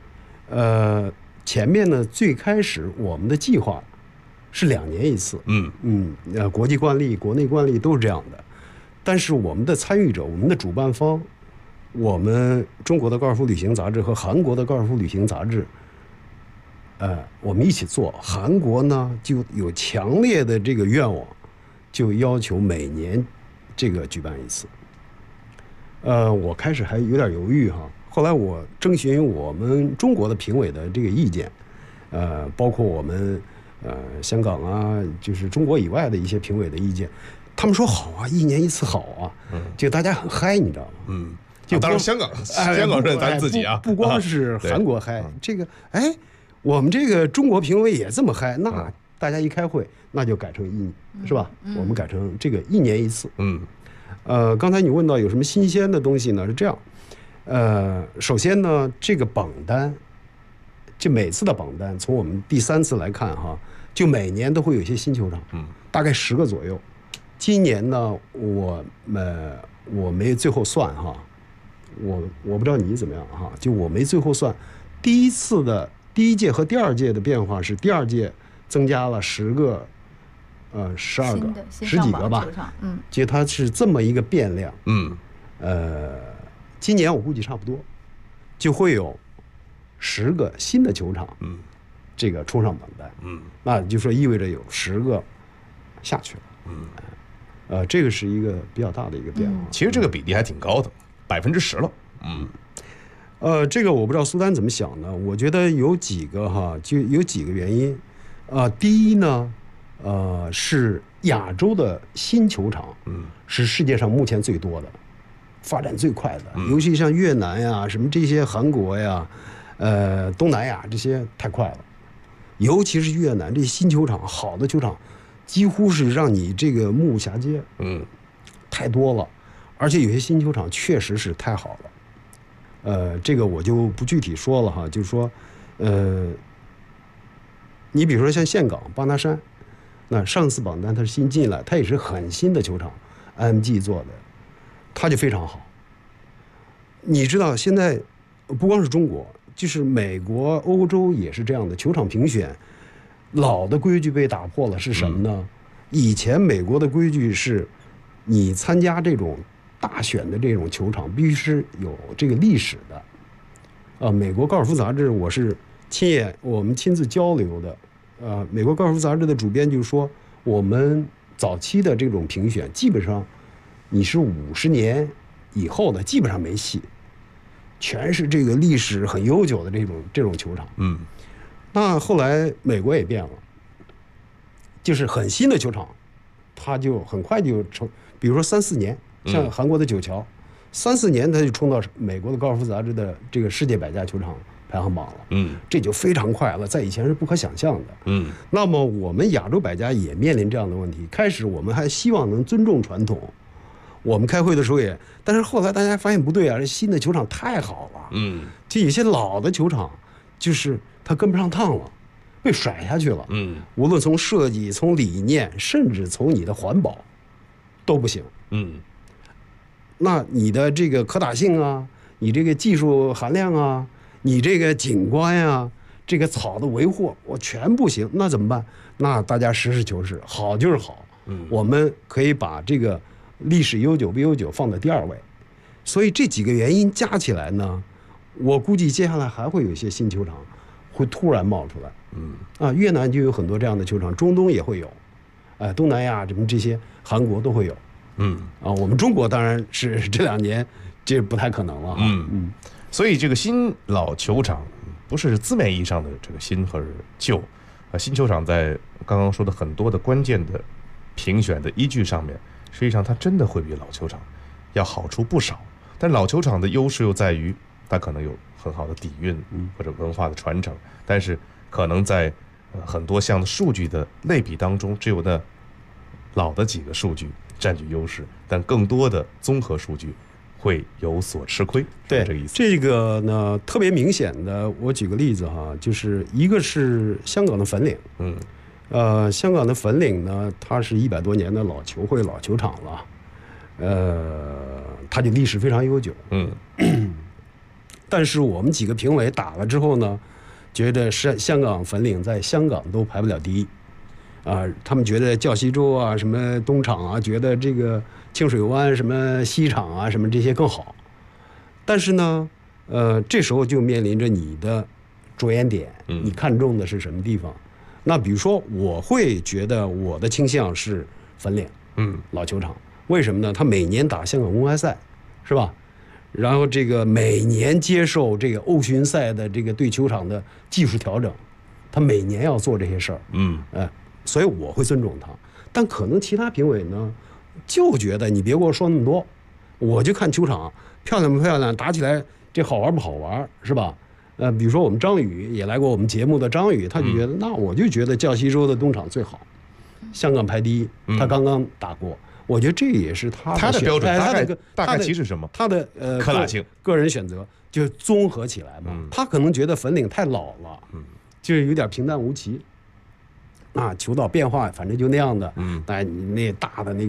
前面呢最开始我们的计划是2年一次，国际惯例、国内惯例都是这样的。但是我们的参与者、我们的主办方，我们中国的高尔夫旅行杂志和韩国的高尔夫旅行杂志。我们一起做，韩国呢就有强烈的这个愿望，就要求每年这个举办一次。我开始还有点犹豫哈，后来我征询我们中国的评委的这个意见，包括我们香港啊，就是中国以外的一些评委的意见，他们说好啊，1年1次好啊，就大家很嗨，你知道吗？
就当然香港是咱自己啊，
不光是韩国嗨，这个我们这个中国评委也这么嗨，那大家一开会，那就改成是吧？我们改成这个1年1次。刚才你问到有什么新鲜的东西呢？是这样，首先呢，这个榜单，就每次的榜单，从我们第3次来看哈，就每年都会有一些新球场，大概10个左右。今年呢，我没最后算哈，我不知道你怎么样哈，就我没最后算，第一届和第2届的变化是第2届增加了10个。12个10几个吧，就它是这么一个变量。今年我估计差不多就会有10个新的球场，这个冲上榜单，那就说意味着有10个下去了，这个是一个比较大的一个变化。
其实这个比例还挺高的，10%了。
这个我不知道苏丹怎么想呢？我觉得有几个哈，就有几个原因。第一呢。是亚洲的新球场，是世界上目前最多的，发展最快的，尤其像越南呀、什么这些韩国呀，东南亚这些太快了，尤其是越南这些新球场，好的球场，几乎是让你这个目不暇接，太多了，而且有些新球场确实是太好了，这个我就不具体说了哈，就是说，你比如说像岘港、巴拿山。那上次榜单它是新进来，它也是很新的球场 ，IMG 做的，它就非常好。你知道现在不光是中国，就是美国、欧洲也是这样的，球场评选老的规矩被打破了，是什么呢？以前美国的规矩是，你参加这种大选的这种球场必须是有这个历史的。美国高尔夫杂志我是我们亲自交流的。美国高尔夫杂志的主编就说，我们早期的这种评选，基本上你是50年以后的，基本上没戏，全是这个历史很悠久的这种球场。那后来美国也变了，就是很新的球场，它就很快就比如说3、4年，像韩国的9桥，3、4年它就冲到美国的高尔夫杂志的这个世界100家球场排行榜了，这就非常快了，在以前是不可想象的，那么我们亚洲100家也面临这样的问题。开始我们还希望能尊重传统，我们开会的时候但是后来大家发现不对啊，这新的球场太好了，就有些老的球场就是它跟不上趟了，被甩下去了，无论从设计、从理念，甚至从你的环保都不行，那你的这个可打性啊，你这个技术含量啊。你这个景观呀，这个草的维护，我全不行，那怎么办？那大家实事求是，好就是好。我们可以把这个历史悠久不悠久放在第2位。所以这几个原因加起来呢，我估计接下来还会有一些新球场会突然冒出来。越南就有很多这样的球场，中东也会有，东南亚什么这些韩国都会有。我们中国当然是这2年这不太可能了。
所以这个新老球场不是字面意义上的这个新和旧，新球场在刚刚说的很多的关键的评选的依据上面，实际上它真的会比老球场要好处不少。但老球场的优势又在于它可能有很好的底蕴或者文化的传承，但是可能在很多项的数据的类比当中，只有那老的几个数据占据优势，但更多的综合数据会有所吃亏。
对，
这个意思。
这个呢特别明显的，我举个例子哈，就是一个是香港的粉岭，香港的粉岭呢，它是100多年的老球会、老球场了，它的历史非常悠久，但是我们几个评委打了之后呢，觉得是香港粉岭在香港都排不了第一，他们觉得教西洲啊、什么东厂啊，觉得这个清水湾、什么西厂啊、什么这些更好。但是呢，这时候就面临着你的着眼点，你看重的是什么地方？那比如说，我会觉得我的倾向是粉岭，老球场， 为什么呢？他每年打香港公开赛，是吧？然后这个每年接受这个欧巡赛的这个对球场的技术调整，他每年要做这些事儿。所以我会尊重他。但可能其他评委呢，就觉得你别给我说那么多，我就看球场漂亮不漂亮，打起来这好玩不好玩，是吧？比如说我们张宇也来过我们节目的张宇，他就觉得那我就觉得教西州的东场最好，香港排第一，他刚刚打过。我觉得这也是他
的标准，大概
其
是什么？
他的
可打性，
个人选择就综合起来嘛。他可能觉得粉岭太老了，就是有点平淡无奇。球道变化反正就那样的，那大的那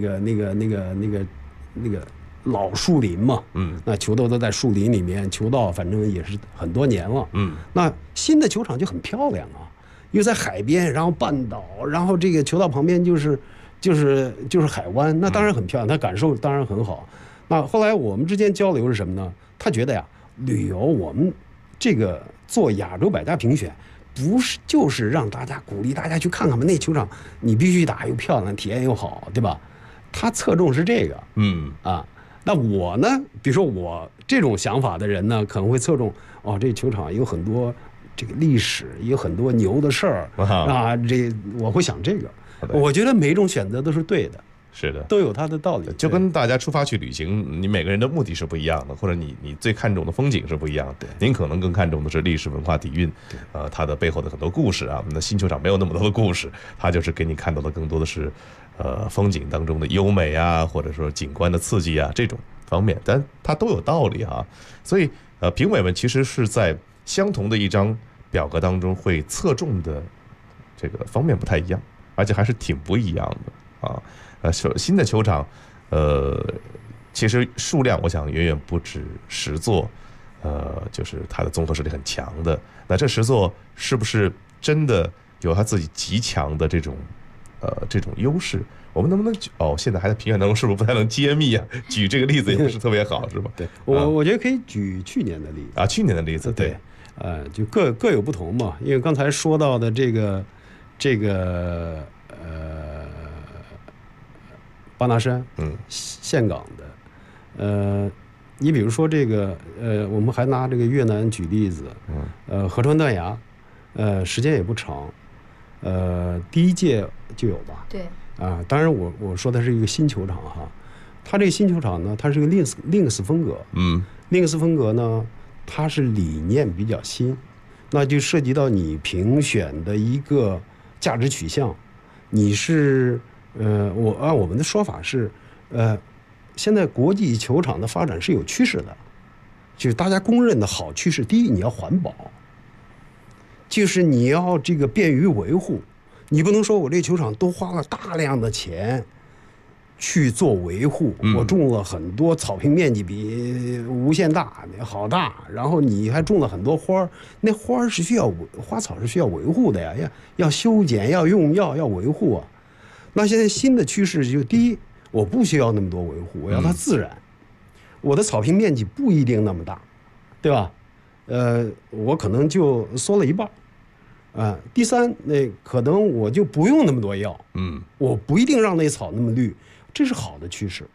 个老树林嘛，那球道都在树林里面，球道反正也是很多年了，那新的球场就很漂亮啊，又在海边，然后半岛，然后这个球道旁边就是海湾，那当然很漂亮，他感受当然很好。那后来我们之间交流是什么呢？他觉得呀，旅游我们这个做亚洲百家评选，不是就是让大家鼓励大家去看看嘛，那球场你必须打又漂亮，体验又好，对吧？他侧重是这个，那我呢，比如说我这种想法的人呢，可能会侧重这球场有很多这个历史，有很多牛的事儿这我会想这个。我觉得每一种选择都是对的，
是的，
都有它的道理。
就跟大家出发去旅行，你每个人的目的是不一样的，或者你最看重的风景是不一样的。您可能更看重的是历史文化底蕴，它的背后的很多故事啊。那新球场没有那么多的故事，它就是给你看到的更多的是风景当中的优美啊，或者说景观的刺激啊这种方面，但它都有道理啊。所以评委们其实是在相同的一张表格当中会侧重的这个方面不太一样，而且还是挺不一样的啊。新的球场，其实数量我想远远不止10座，就是它的综合实力很强的。那这10座是不是真的有它自己极强的这种优势？我们能不能现在还在评选当中，是不是不太能揭秘啊？举这个例子也不是特别好，是吧？
对，我觉得可以举去年的例子
去年的例子，对，
就各有不同嘛。因为刚才说到的这个巴拿山，岘港的，你比如说这个，我们还拿这个越南举例子，河川断崖，时间也不长，第一届就有吧？
对。
当然我说的是一个新球场哈，它这个新球场呢，它是个 Links 风格，Links 风格呢，它是理念比较新，那就涉及到你评选的一个价值取向，你是按我们的说法是，现在国际球场的发展是有趋势的，就是大家公认的好趋势。第一，你要环保，就是你要这个便于维护。你不能说我这球场都花了大量的钱去做维护，我种了很多草坪面积比无限大好大，然后你还种了很多花，那花是需要花草是需要维护的呀，要修剪，要用药，要维护啊。那现在新的趋势就第一，我不需要那么多维护，我要它自然，我的草坪面积不一定那么大，对吧？我可能就缩了一半。第三，那可能我就不用那么多药，我不一定让那草那么绿，这是好的趋势。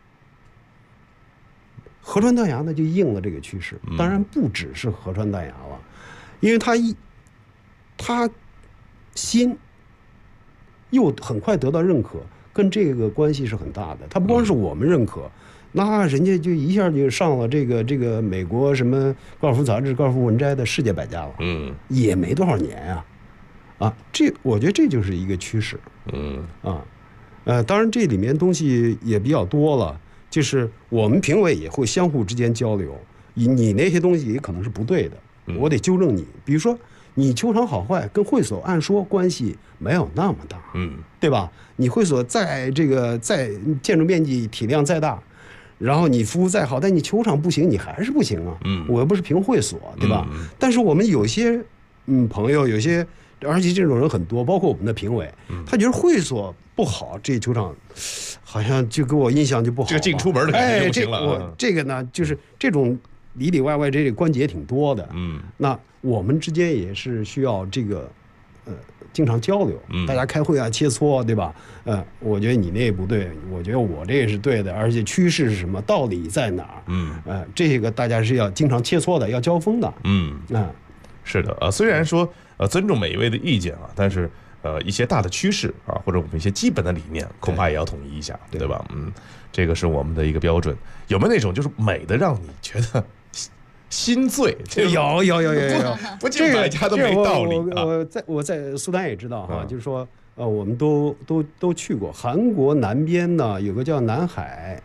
河川断崖呢就应了这个趋势，当然不只是河川断崖了，因为它新又很快得到认可，跟这个关系是很大的。它不光是我们认可，那人家就一下就上了这个美国什么高尔夫杂志、高尔夫文摘的世界百家了，也没多少年啊。我觉得这就是一个趋势，当然这里面东西也比较多了，就是我们评委也会相互之间交流，你那些东西也可能是不对的，我得纠正你。比如说你球场好坏跟会所按说关系没有那么大，对吧？你会所再建筑面积体量再大，然后你服务再好，但你球场不行，你还是不行啊。我又不是评会所，对吧？但是我们有些朋友有些。而且这种人很多，包括我们的评委，他觉得会所不好，这球场好像就给我印象就不好，
这个进出门的感觉就不行了。
这个呢，就是这种里里外外这个关节挺多的。那我们之间也是需要这个经常交流，大家开会啊切磋，对吧？我觉得你那不对，我觉得我这是对的，而且趋势是什么，道理在哪儿？这个大家是要经常切磋的，要交锋的。
是的，虽然说尊重每一位的意见啊，但是一些大的趋势啊，或者我们一些基本的理念，恐怕也要统一一下，对吧？这个是我们的一个标准。有没有那种就是美的让你觉得心醉？
有，
不进百家都没道理。
我在苏丹也知道哈，就是说我们都去过韩国南边呢，有个叫南海。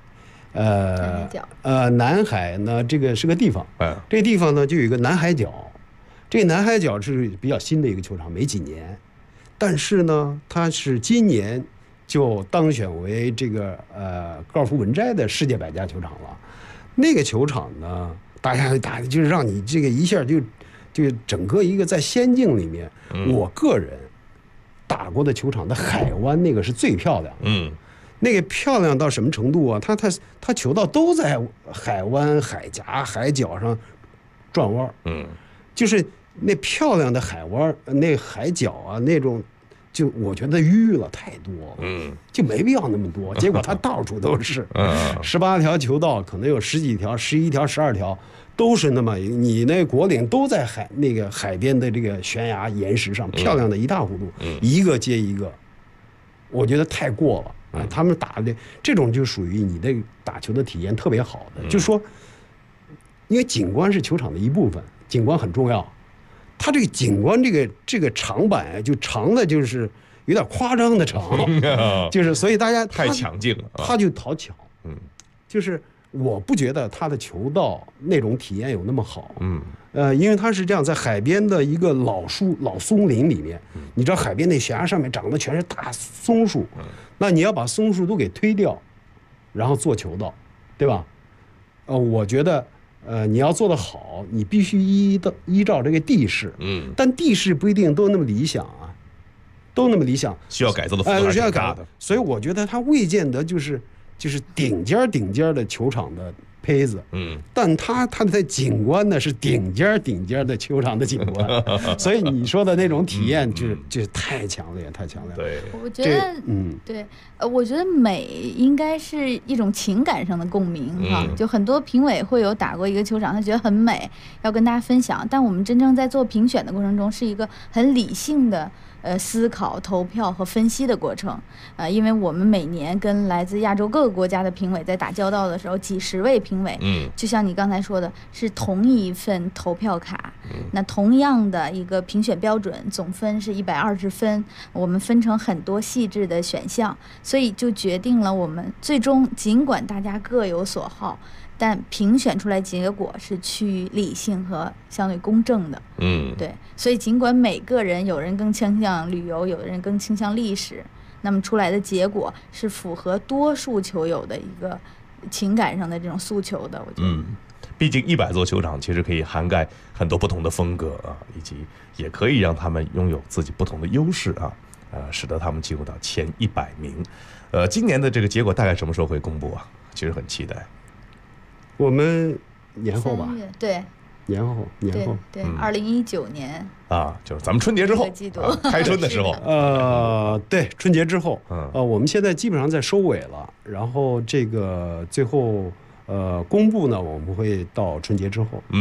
南海呢，这个是个地方，这个地方呢就有一个南海角，这个南海角是比较新的一个球场，没几年，但是呢，它是今年就当选为这个高尔夫文摘的世界百家球场了。那个球场呢，大家打的就是让你这个一下就整个一个在仙境里面。我个人打过的球场的海湾那个是最漂亮的。那个漂亮到什么程度啊？它球道都在海湾、海峡、海角上转弯。就是那漂亮的海湾、那海角啊，那种，就我觉得淤了太多了。就没必要那么多。结果它到处都是，18条球道可能有10几条、11条、12条，都是那么你那果岭都在那个海边的这个悬崖岩石上，漂亮的一塌糊涂，一个接一个，我觉得太过了。他们打的这种就属于你的打球的体验特别好的，就是说，因为景观是球场的一部分，景观很重要。它这个景观这个长板就长的，就是有点夸张的长，就是所以大家
太强劲了，
他就讨巧。就是我不觉得他的球道那种体验有那么好。因为它是这样，在海边的一个老松林里面，你知道海边那悬崖上面长的全是大松树，那你要把松树都给推掉，然后做球道，对吧？我觉得你要做得好，你必须依照这个地势，但地势不一定都那么理想啊，都那么理想，
需要改造的幅度还是挺大的。
所以我觉得它未见得就是顶尖的球场的胚子，但它的景观呢是顶尖的球场的景观，所以你说的那种体验就是太强烈，太强烈。
对，
我觉得，对，我觉得美应该是一种情感上的共鸣哈。就很多评委会有打过一个球场，他觉得很美，要跟大家分享，但我们真正在做评选的过程中，是一个很理性的。思考、投票和分析的过程，因为我们每年跟来自亚洲各个国家的评委在打交道的时候，几十位评委，就像你刚才说的，是同一份投票卡，那同样的一个评选标准，总分是120分，我们分成很多细致的选项，所以就决定了我们最终尽管大家各有所好。但评选出来结果是趋于理性和相对公正的，对，所以尽管每个人有人更倾向旅游，有的人更倾向历史，那么出来的结果是符合多数球友的一个情感上的这种诉求的，我觉得。
毕竟100座球场其实可以涵盖很多不同的风格啊，以及也可以让他们拥有自己不同的优势啊，使得他们进入到前100名。今年的这个结果大概什么时候会公布啊？其实很期待。
我们年后吧，
对，
年后，
对，2019年
就是咱们春节之后，开春的时候，
对，春节之后，我们现在基本上在收尾了，然后这个最后公布呢，我们会到春节之后，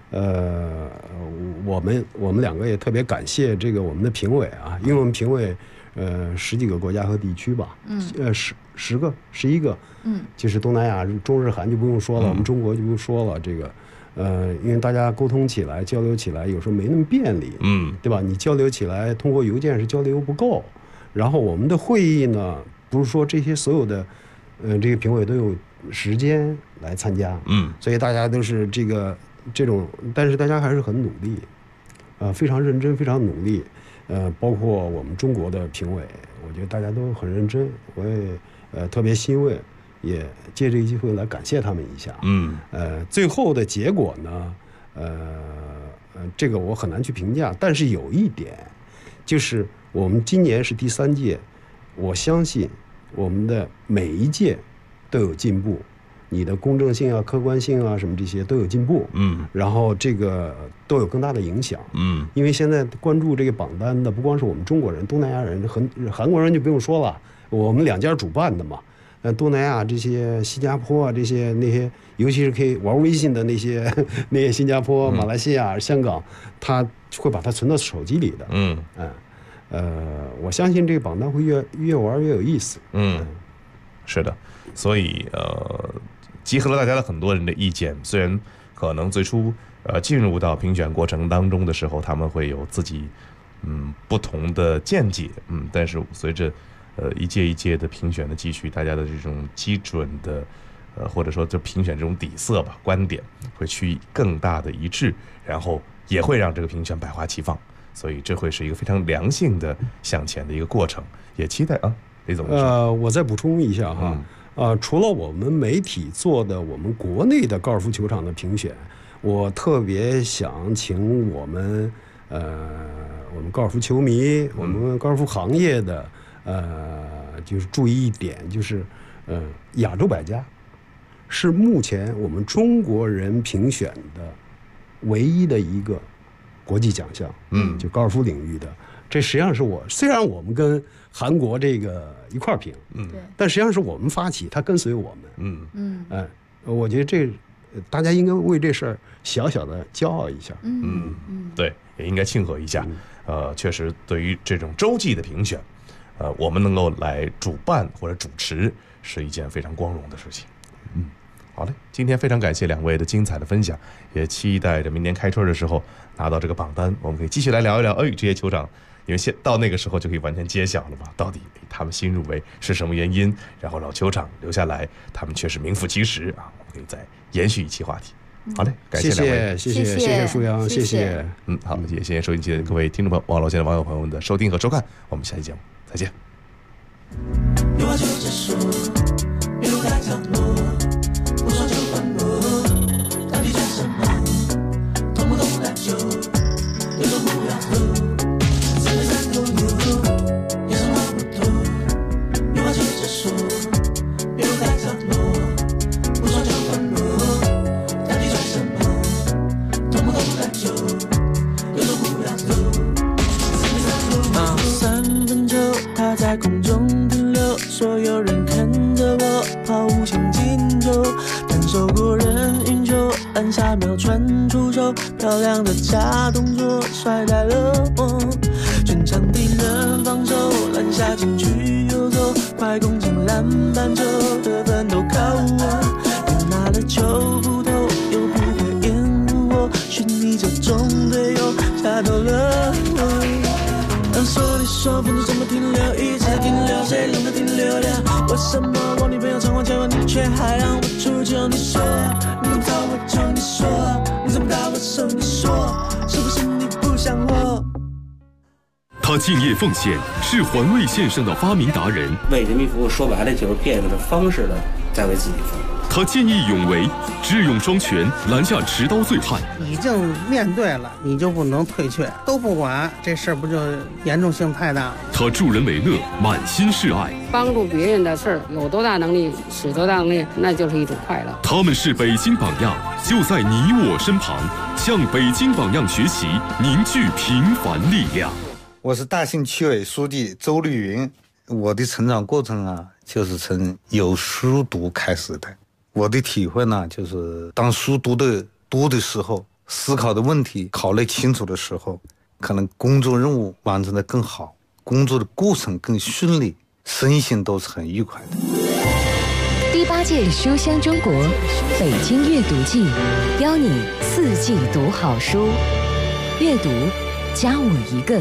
我们两个也特别感谢这个我们的评委啊，因为我们评委10几个国家和地区吧，10个、11个。就是东南亚、中日韩就不用说了，我们中国就不用说了。这个，因为大家沟通起来、交流起来，有时候没那么便利，对吧？你交流起来，通过邮件是交流不够。然后我们的会议呢，不是说这些所有的，这个评委都有时间来参加，所以大家都是这种，但是大家还是很努力，非常认真，非常努力。包括我们中国的评委，我觉得大家都很认真，我也特别欣慰。也借这个机会来感谢他们一下。最后的结果呢，这个我很难去评价，但是有一点，就是我们今年是第3届，我相信我们的每一届都有进步。 你的公正性啊、客观性啊什么这些都有进步，然后这个都有更大的影响，因为现在关注这个榜单的不光是我们中国人、东南亚人，韩国人就不用说了，我们2家主办的嘛。东南亚这些新加坡啊，那些，尤其是可以玩微信的那些新加坡、马来西亚、香港，他会把它存到手机里的。我相信这个榜单会越玩越有意思。
是的，所以集合了大家的很多人的意见，虽然可能最初进入到评选过程当中的时候，他们会有自己不同的见解，但是随着一届一届的评选的继续，大家的这种基准的或者说就评选这种底色吧，观点会趋于更大的一致，然后也会让这个评选百花齐放，所以这会是一个非常良性的向前的一个过程，也期待李总。
我再补充一下哈，除了我们媒体做的我们国内的高尔夫球场的评选，我特别想请我们高尔夫球迷，我们高尔夫行业的就是注意一点，就是亚洲百家是目前我们中国人评选的唯一的一个国际奖项，就高尔夫领域的。这实际上是虽然我们跟韩国这个一块评，但实际上是我们发起，他跟随我们，我觉得这大家应该为这事儿小小的骄傲一下，
对，也应该庆贺一下。确实，对于这种洲际的评选，我们能够来主办或者主持，是一件非常光荣的事情。好嘞，今天非常感谢2位的精彩的分享，也期待着明年开春的时候拿到这个榜单，我们可以继续来聊一聊这些球场，因为到那个时候就可以完全揭晓了吧，到底他们新入围是什么原因，然后老球场留下来，他们确实名副其实啊，我们可以再延续一期话题。好嘞，感谢2位，
谢谢舒阳，谢谢。
好，也谢谢收音机的各位听众朋友、网络线的网友朋友们的收听和收看，我们下期节目再见。有话就直说，别留在角落，不说就反驳，到底算什么？懂不懂篮球？有种不要喝，3对3都有，有什么不懂？有话就直说，别留在角落，不说就反驳。3分球它在空中停留，所有人看着我抛无限进球，单手过人运球，按下秒传出手，漂亮的假动作甩呆了我，全场敌人防守，篮下禁区游走，快攻进篮板球，得分都靠我，别拿了球不投，又不会掩护我，寻你这种队友下头了我。说你说分钟怎么停留，一直停留，谁让它停留了？为什么我女朋友常常叫我，你却还让我出糗？你说你怎么找我就你说，你怎么打我手你说，是不是你不想活？
他敬业奉献，是环卫线上的发明达人，
为人民服务，说白了就是变着方式的在为自己服务。
他见义勇为，智勇双全，拦下持刀醉汉。
已经面对了，你就不能退却，都不管，这事儿不就严重性太大了？
他助人为乐，满心是爱，
帮助别人的事儿，有多大能力使多大能力，那就是一种快乐。
他们是北京榜样，就在你我身旁，向北京榜样学习，凝聚平凡力量。
我是大兴区委书记周绿云，我的成长过程啊，就是从有书读开始的。我的体会呢，就是当书读的时候，思考的问题考虑清楚的时候，可能工作任务完成的更好，工作的过程更顺利，身心都是很愉快的。
第8届书香中国北京阅读季，邀你4季读好书，阅读加我一个。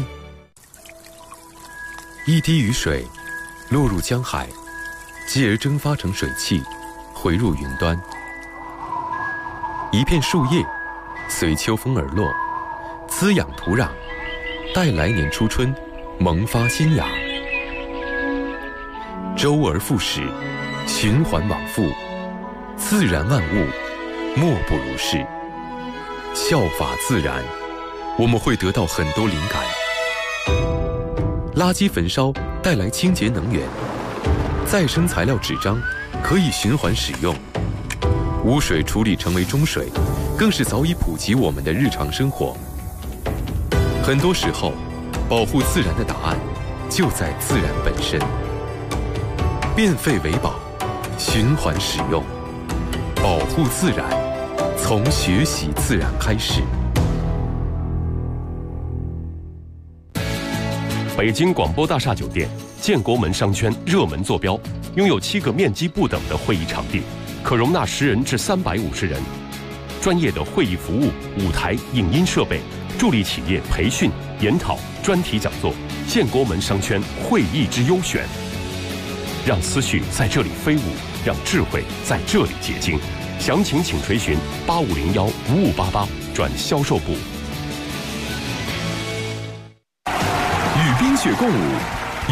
一滴雨水落入江海，继而蒸发成水汽，回入云端。一片树叶随秋风而落，滋养土壤，待来年初春萌发新芽。周而复始，循环往复，自然万物莫不如是。效法自然，我们会得到很多灵感。垃圾焚烧带来清洁能源，再生材料纸张可以循环使用， 污水处理成为中水，更是早已普及我们的日常生活。很多时候，保护自然的答案就在自然本身。变废为宝，循环使用，保护自然，从学习自然开始。
北京广播大厦酒店建国门商圈热门坐标，拥有7个面积不等的会议场地，可容纳10人至350人。专业的会议服务、舞台、影音设备，助力企业培训、研讨、专题讲座。建国门商圈会议之优选，让思绪在这里飞舞，让智慧在这里结晶。详情请垂询8501-5588转销售部。
与冰雪共舞，